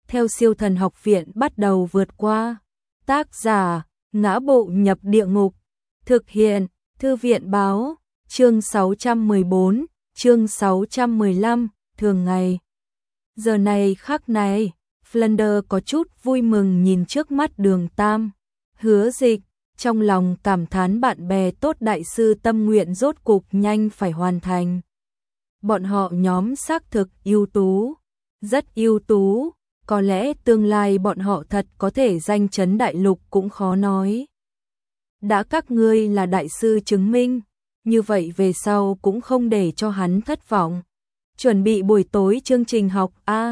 theo siêu thần học viện bắt đầu vượt qua. Tác giả, Ngã Bộ Nhập Địa Ngục. Thực hiện, Thư viện báo, chương 614, chương 615, thường ngày. Giờ này khắc này, Flanders có chút vui mừng nhìn trước mắt Đường Tam, Hứa Dịch, trong lòng cảm thán bạn bè tốt đại sư tâm nguyện rốt cục nhanh phải hoàn thành. Bọn họ nhóm xác thực ưu tú, rất ưu tú, có lẽ tương lai bọn họ thật có thể danh chấn đại lục cũng khó nói. Đã các ngươi là đại sư chứng minh, như vậy về sau cũng không để cho hắn thất vọng. Chuẩn bị buổi tối chương trình học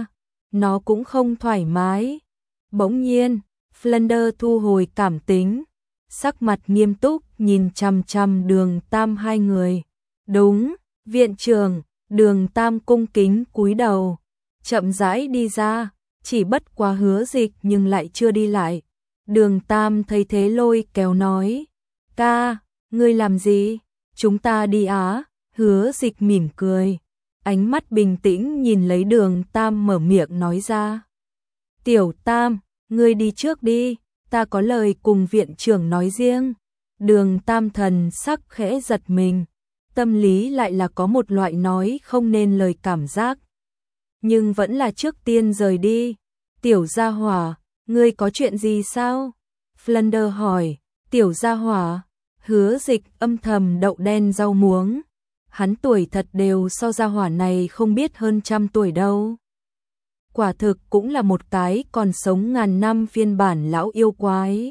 nó cũng không thoải mái. Bỗng nhiên, Flanders thu hồi cảm tính, sắc mặt nghiêm túc nhìn chằm chằm Đường Tam hai người. Đúng, viện trưởng. Đường Tam cung kính cúi đầu, chậm rãi đi ra, chỉ bất quá Hứa Dịch nhưng lại chưa đi lại. Đường Tam thấy thế lôi kéo nói, ca, ngươi làm gì? Chúng ta đi á. Hứa Dịch mỉm cười, ánh mắt bình tĩnh nhìn lấy Đường Tam mở miệng nói ra. Tiểu Tam, ngươi đi trước đi, ta có lời cùng viện trưởng nói riêng. Đường Tam thần sắc khẽ giật mình. Tâm lý lại là có một loại nói không nên lời cảm giác. Nhưng vẫn là trước tiên rời đi. Tiểu gia hỏa, ngươi có chuyện gì sao? Flanders hỏi, tiểu gia hỏa. Hứa Dịch âm thầm đậu đen rau muống. Hắn tuổi thật đều so gia hỏa này không biết hơn 100 tuổi đâu. Quả thực cũng là một cái còn sống ngàn năm phiên bản lão yêu quái.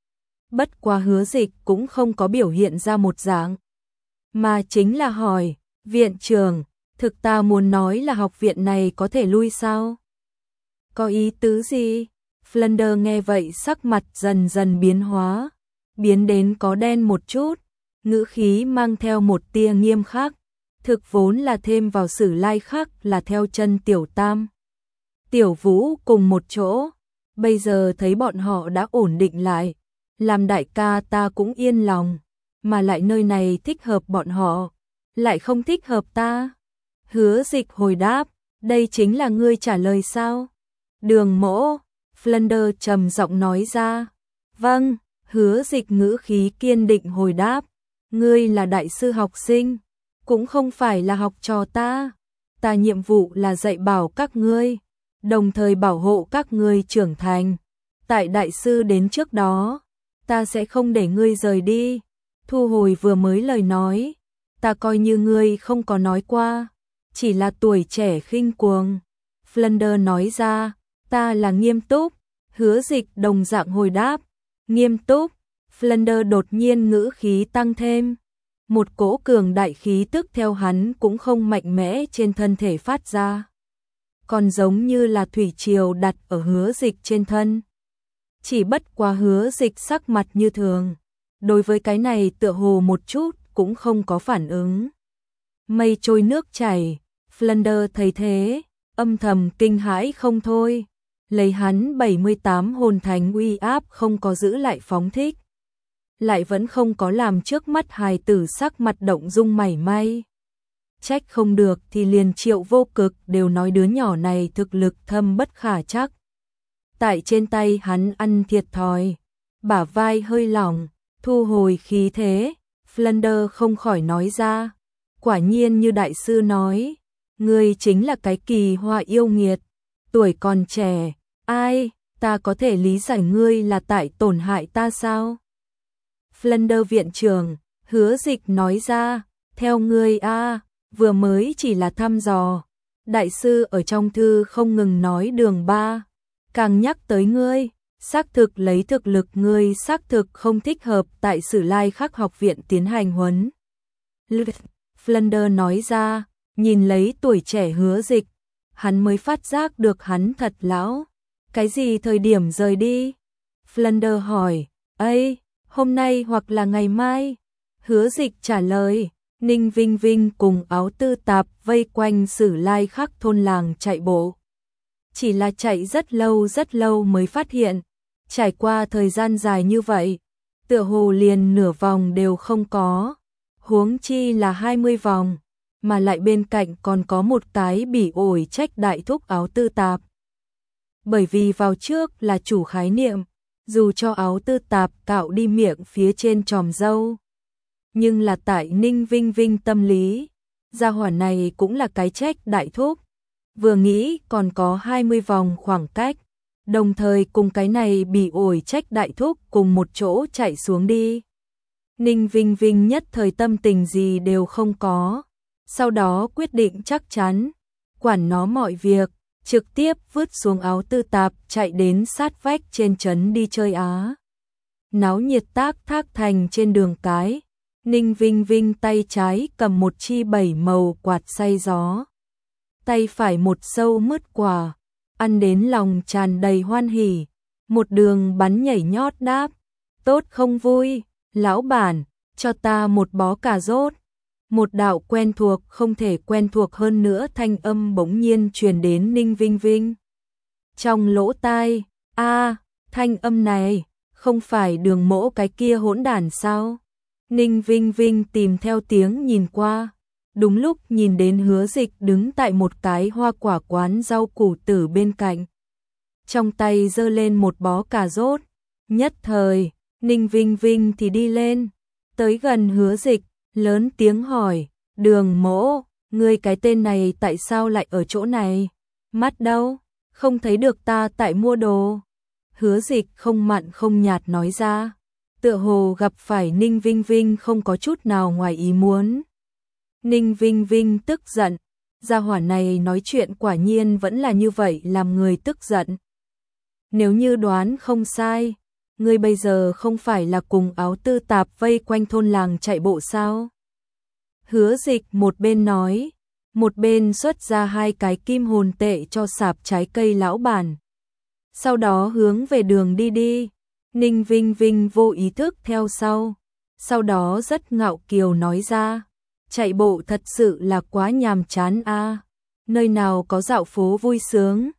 Bất quá Hứa Dịch cũng không có biểu hiện ra một dạng, mà chính là hỏi, viện trưởng, thực ta muốn nói là học viện này có thể lui sao? Có ý tứ gì? Flanders nghe vậy sắc mặt dần dần biến hóa, biến đến có đen một chút, ngữ khí mang theo một tia nghiêm khắc, thực vốn là thêm vào sử lai khắc là theo chân Tiểu Tam, Tiểu Vũ cùng một chỗ, bây giờ thấy bọn họ đã ổn định lại, làm đại ca ta cũng yên lòng. Mà lại nơi này thích hợp bọn họ, lại không thích hợp ta. Hứa Dịch hồi đáp, đây chính là ngươi trả lời sao? Đường Mỗ, Flanders trầm giọng nói ra. Vâng, Hứa Dịch ngữ khí kiên định hồi đáp, ngươi là đại sư học sinh, cũng không phải là học trò ta. Ta nhiệm vụ là dạy bảo các ngươi, đồng thời bảo hộ các ngươi trưởng thành. Tại đại sư đến trước đó, ta sẽ không để ngươi rời đi. Thu hồi vừa mới lời nói, ta coi như ngươi không có nói qua, chỉ là tuổi trẻ khinh cuồng. Flanders nói ra, ta là nghiêm túc. Hứa Dịch đồng dạng hồi đáp, nghiêm túc. Flanders đột nhiên ngữ khí tăng thêm, một cỗ cường đại khí tức theo hắn cũng không mạnh mẽ trên thân thể phát ra, còn giống như là thủy triều đặt ở Hứa Dịch trên thân. Chỉ bất quá Hứa Dịch sắc mặt như thường, đối với cái này tựa hồ một chút cũng không có phản ứng. Mây trôi nước chảy, Flanders thấy thế, âm thầm kinh hãi không thôi, lấy hắn 78 hồn thánh uy áp không có giữ lại phóng thích, lại vẫn không có làm trước mắt hài tử sắc mặt động dung mảy may. Trách không được thì liền Triệu Vô Cực đều nói đứa nhỏ này thực lực thâm bất khả trắc. Tại trên tay hắn ăn thiệt thòi, bả vai hơi lỏng, thu hồi khí thế, Flanders không khỏi nói ra, quả nhiên như đại sư nói, ngươi chính là cái kỳ hoa yêu nghiệt, tuổi còn trẻ, ai, ta có thể lý giải ngươi là tại tổn hại ta sao? Flanders viện trưởng, Hứa Dịch nói ra, theo ngươi vừa mới chỉ là thăm dò, đại sư ở trong thư không ngừng nói Đường Ba, càng nhắc tới ngươi. Xác thực lấy thực lực ngươi xác thực không thích hợp tại Sử Lai Khắc học viện tiến hành huấn. Flanders nói ra, nhìn lấy tuổi trẻ Hứa Dịch, hắn mới phát giác được hắn thật lão. Cái gì thời điểm rời đi? Flanders hỏi, hôm nay hoặc là ngày mai? Hứa Dịch trả lời, Ninh Vinh Vinh cùng Áo Tư Tạp vây quanh Sử Lai Khắc thôn làng chạy bộ. Chỉ là chạy rất lâu mới phát hiện, trải qua thời gian dài như vậy, tựa hồ liền nửa vòng đều không có, huống chi là 20 vòng, mà lại bên cạnh còn có một cái bỉ ổi trách đại thúc Áo Tư Tạp. bởi vì vào trước là chủ khái niệm, dù cho áo tư tạp cạo đi miệng phía trên tròm râu. Nhưng là tại Ninh Vinh Vinh tâm lý, gia hỏa này cũng là cái trách đại thúc. Vừa nghĩ còn có 20 vòng khoảng cách, đồng thời cùng cái này bị ổi trách đại thúc cùng một chỗ chạy xuống đi. Ninh Vinh Vinh nhất thời tâm tình gì đều không có, sau đó quyết định chắc chắn, quản nó mọi việc, trực tiếp vứt xuống áo tư tạp chạy đến sát vách trên trấn đi chơi Á. Náo nhiệt Tác Thác Thành trên đường cái, Ninh Vinh Vinh tay trái cầm một chi 7 màu quạt xay gió, tay phải một sâu mứt quả, ăn đến lòng tràn đầy hoan hỉ, một đường bắn nhảy nhót đáp, tốt không vui, lão bản, cho ta một bó cà rốt. Một đạo quen thuộc không thể quen thuộc hơn nữa thanh âm bỗng nhiên truyền đến Ninh Vinh Vinh. Trong lỗ tai, thanh âm này, không phải Đường Mỗ cái kia hỗn đản sao? Ninh Vinh Vinh tìm theo tiếng nhìn qua, đúng lúc nhìn đến Hứa Dịch đứng tại một cái hoa quả quán rau củ tử bên cạnh. Trong tay giơ lên một bó cà rốt, nhất thời, Ninh Vinh Vinh thì đi lên, tới gần Hứa Dịch, lớn tiếng hỏi, Đường Mỗ, ngươi cái tên này tại sao lại ở chỗ này? Mắt đâu? Không thấy được ta tại mua đồ. Hứa Dịch không mặn không nhạt nói ra, tựa hồ gặp phải Ninh Vinh Vinh không có chút nào ngoài ý muốn. Ninh Vinh Vinh tức giận, gia hỏa này nói chuyện quả nhiên vẫn là như vậy làm người tức giận. Nếu như đoán không sai, ngươi bây giờ không phải là cùng áo tư tạp vây quanh thôn làng chạy bộ sao? Hứa Dịch một bên nói, một bên xuất ra 2 cái kim hồn tệ cho sạp trái cây lão bản. Sau đó hướng về đường đi đi, Ninh Vinh Vinh vô ý thức theo sau đó rất ngạo kiều nói ra, chạy bộ thật sự là quá nhàm chán nơi nào có dạo phố vui sướng.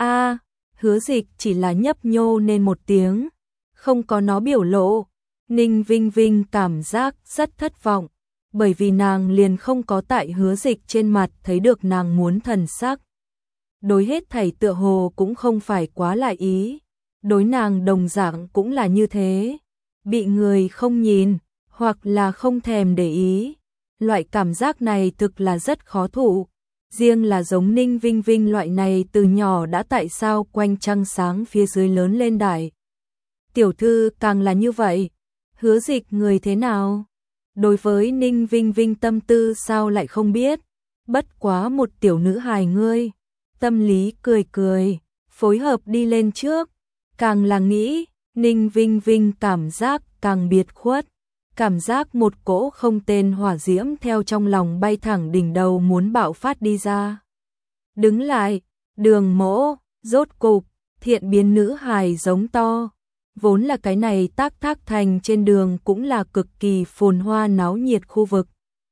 Hứa Dịch chỉ là nhấp nhô nên một tiếng, không có nó biểu lộ. Ninh Vinh Vinh cảm giác rất thất vọng, bởi vì nàng liền không có tại Hứa Dịch trên mặt thấy được nàng muốn thần sắc. Đối hết thảy tựa hồ cũng không phải quá lại ý, đối nàng đồng dạng cũng là như thế, bị người không nhìn, hoặc là không thèm để ý. Loại cảm giác này thực là rất khó thụ, riêng là giống Ninh Vinh Vinh loại này từ nhỏ đã tại sao quanh trăng sáng phía dưới lớn lên đại. Tiểu thư càng là như vậy, Hứa Dịch người thế nào? Đối với Ninh Vinh Vinh tâm tư sao lại không biết, bất quá một tiểu nữ hài ngươi, tâm lý cười cười, phối hợp đi lên trước, càng là nghĩ, Ninh Vinh Vinh cảm giác càng biệt khuất, cảm giác một cỗ không tên hỏa diễm theo trong lòng bay thẳng đỉnh đầu muốn bạo phát đi ra. Đứng lại, Đường Mỗ, rốt cục, thiện biến nữ hài giống to. Vốn là cái này Tác Thác Thành trên đường cũng là cực kỳ phồn hoa náo nhiệt khu vực.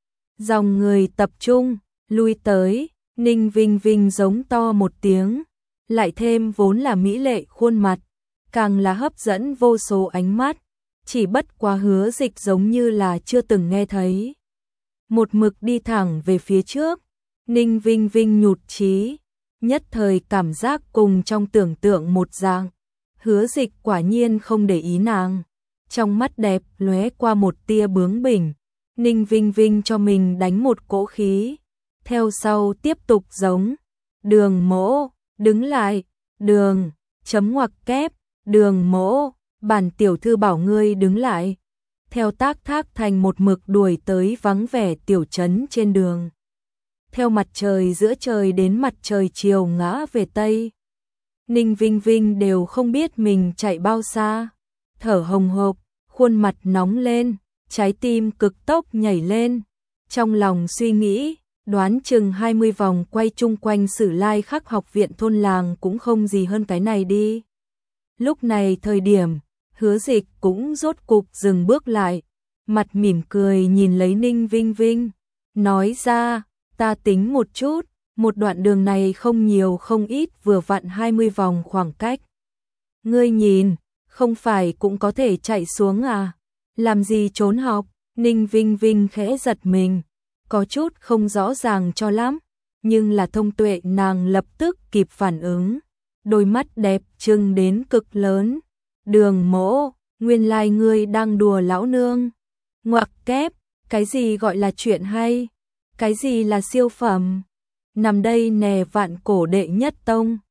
Dòng người tập trung, lui tới, Ninh Vinh Vinh giống to một tiếng, lại thêm vốn là mỹ lệ khuôn mặt, càng là hấp dẫn vô số ánh mắt, chỉ bất quá Hứa Dịch giống như là chưa từng nghe thấy. Một mực đi thẳng về phía trước, Ninh Vinh Vinh nhụt chí, nhất thời cảm giác cùng trong tưởng tượng một dạng. Hứa Dịch quả nhiên không để ý nàng, trong mắt đẹp lóe qua một tia bướng bỉnh, Ninh Vinh Vinh cho mình đánh một cỗ khí, theo sau tiếp tục giống, Đường Mỗ, đứng lại, đường, chấm ngoặc kép, Đường Mỗ, bản tiểu thư bảo ngươi đứng lại. Theo Tác Thác Thành một mực đuổi tới vắng vẻ tiểu trấn trên đường. Theo mặt trời giữa trời đến mặt trời chiều ngã về tây. Ninh Vinh Vinh đều không biết mình chạy bao xa, thở hồng hộc, khuôn mặt nóng lên, trái tim cực tốc nhảy lên. Trong lòng suy nghĩ, đoán chừng 20 vòng quay chung quanh Sử Lai Khắc học viện thôn làng cũng không gì hơn cái này đi. Lúc này thời điểm, Hứa Dịch cũng rốt cục dừng bước lại, mặt mỉm cười nhìn lấy Ninh Vinh Vinh, nói ra, ta tính một chút, một đoạn đường này không nhiều không ít vừa vặn 20 vòng khoảng cách. Ngươi nhìn, không phải cũng có thể chạy xuống à? Làm gì trốn học? Ninh Vinh Vinh khẽ giật mình, có chút không rõ ràng cho lắm, nhưng là thông tuệ nàng lập tức kịp phản ứng. đôi mắt đẹp trừng đến cực lớn. Đường Mỗ, nguyên lai ngươi đang đùa lão nương. Ngoặc kép, cái gì gọi là chuyện hay? Cái gì là siêu phẩm? Nằm đây nè vạn cổ đệ nhất tông.